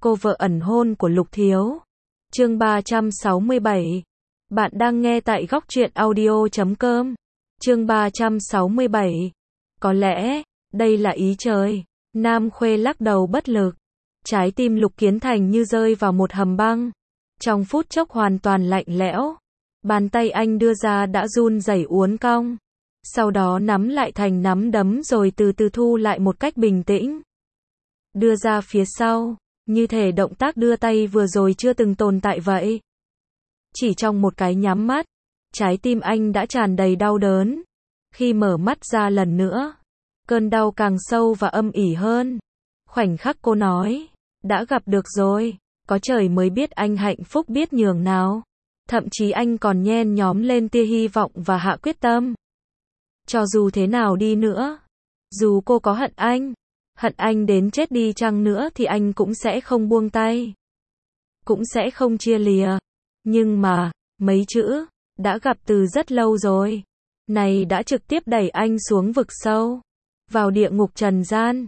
cô vợ ẩn hôn của Lục Thiếu. Chương 367. Bạn đang nghe tại góc truyện audio.com. Chương 367. Có lẽ, đây là ý trời. Nam Khuê lắc đầu bất lực. Trái tim Lục Kiến Thành như rơi vào một hầm băng. Trong phút chốc hoàn toàn lạnh lẽo. Bàn tay anh đưa ra đã run rẩy uốn cong. Sau đó nắm lại thành nắm đấm rồi từ từ thu lại một cách bình tĩnh. Đưa ra phía sau, như thể động tác đưa tay vừa rồi chưa từng tồn tại vậy. Chỉ trong một cái nhắm mắt, trái tim anh đã tràn đầy đau đớn. Khi mở mắt ra lần nữa, cơn đau càng sâu và âm ỉ hơn. Khoảnh khắc cô nói, đã gặp được rồi, có trời mới biết anh hạnh phúc biết nhường nào. Thậm chí anh còn nhen nhóm lên tia hy vọng và hạ quyết tâm. Cho dù thế nào đi nữa, dù cô có hận anh đến chết đi chăng nữa thì anh cũng sẽ không buông tay. Cũng sẽ không chia lìa. Nhưng mà, mấy chữ, đã gặp từ rất lâu rồi. Này đã trực tiếp đẩy anh xuống vực sâu. Vào địa ngục trần gian.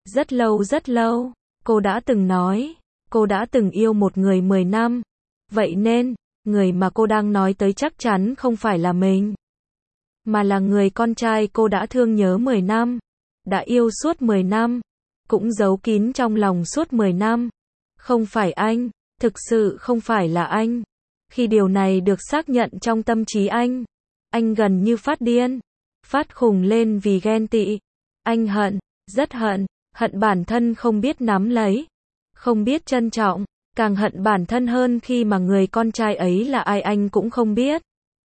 Rất lâu, cô đã từng nói, cô đã từng yêu một người 10 năm. Vậy nên, người mà cô đang nói tới chắc chắn không phải là mình. Mà là người con trai cô đã thương nhớ 10 năm. Đã yêu suốt 10 năm. Cũng giấu kín trong lòng suốt 10 năm. Không phải anh, thực sự không phải là anh. Khi điều này được xác nhận trong tâm trí anh gần như phát điên, phát khùng lên vì ghen tị. Anh hận, rất hận, hận bản thân không biết nắm lấy, không biết trân trọng, càng hận bản thân hơn khi mà người con trai ấy là ai anh cũng không biết.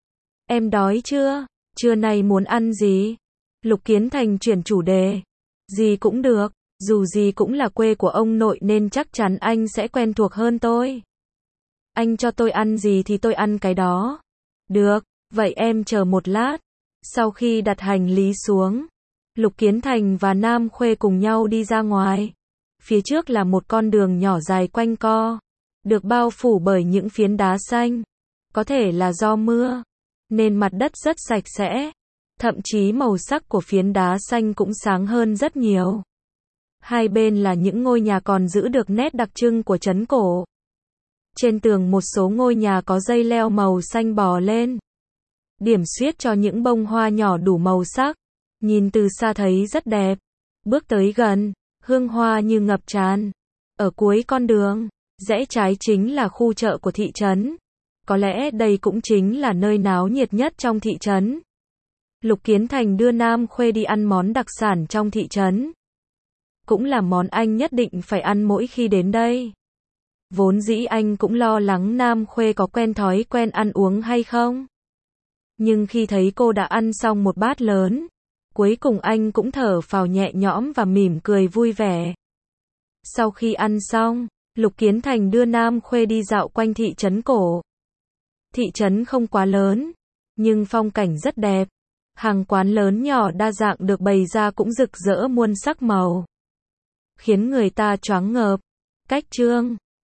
Em đói chưa? Trưa nay muốn ăn gì? Lục Kiến Thành chuyển chủ đề. Gì cũng được, dù gì cũng là quê của ông nội nên chắc chắn anh sẽ quen thuộc hơn tôi. Anh cho tôi ăn gì thì tôi ăn cái đó. Được, vậy em chờ một lát. Sau khi đặt hành lý xuống, Lục Kiến Thành và Nam Khuê cùng nhau đi ra ngoài. Phía trước là một con đường nhỏ dài quanh co, được bao phủ bởi những phiến đá xanh. Có thể là do mưa, nên mặt đất rất sạch sẽ. Thậm chí màu sắc của phiến đá xanh cũng sáng hơn rất nhiều. Hai bên là những ngôi nhà còn giữ được nét đặc trưng của trấn cổ. Trên tường một số ngôi nhà có dây leo màu xanh bò lên, điểm xuyết cho những bông hoa nhỏ đủ màu sắc. Nhìn từ xa thấy rất đẹp. Bước tới gần, hương hoa như ngập tràn. Ở cuối con đường, rẽ trái chính là khu chợ của thị trấn. Có lẽ đây cũng chính là nơi náo nhiệt nhất trong thị trấn. Lục Kiến Thành đưa Nam Khuê đi ăn món đặc sản trong thị trấn. Cũng là món anh nhất định phải ăn mỗi khi đến đây. Vốn dĩ anh cũng lo lắng Nam Khuê có quen thói quen ăn uống hay không. Nhưng khi thấy cô đã ăn xong một bát lớn, cuối cùng anh cũng thở phào nhẹ nhõm và mỉm cười vui vẻ. Sau khi ăn xong, Lục Kiến Thành đưa Nam Khuê đi dạo quanh thị trấn cổ. Thị trấn không quá lớn, nhưng phong cảnh rất đẹp. Hàng quán lớn nhỏ đa dạng được bày ra cũng rực rỡ muôn sắc màu, khiến người ta choáng ngợp. Cách chương